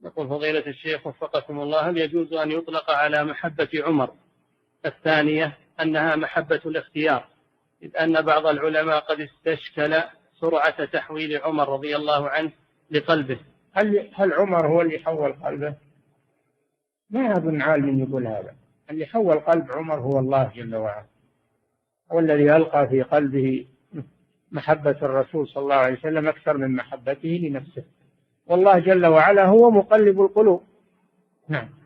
يقول فضيلة الشيخ وفقكم الله، هل يجوز أن يطلق على محبة عمر الثانية أنها محبة الاختيار، إذ أن بعض العلماء قد استشكل سرعة تحويل عمر رضي الله عنه لقلبه؟ هل عمر هو اللي حول قلبه؟ ما أظن عالم يقول هذا. اللي حول قلب عمر هو الله جل وعلا، هو الذي ألقى في قلبه محبة الرسول صلى الله عليه وسلم أكثر من محبته لنفسه، والله جل وعلا هو مقلب القلوب. نعم.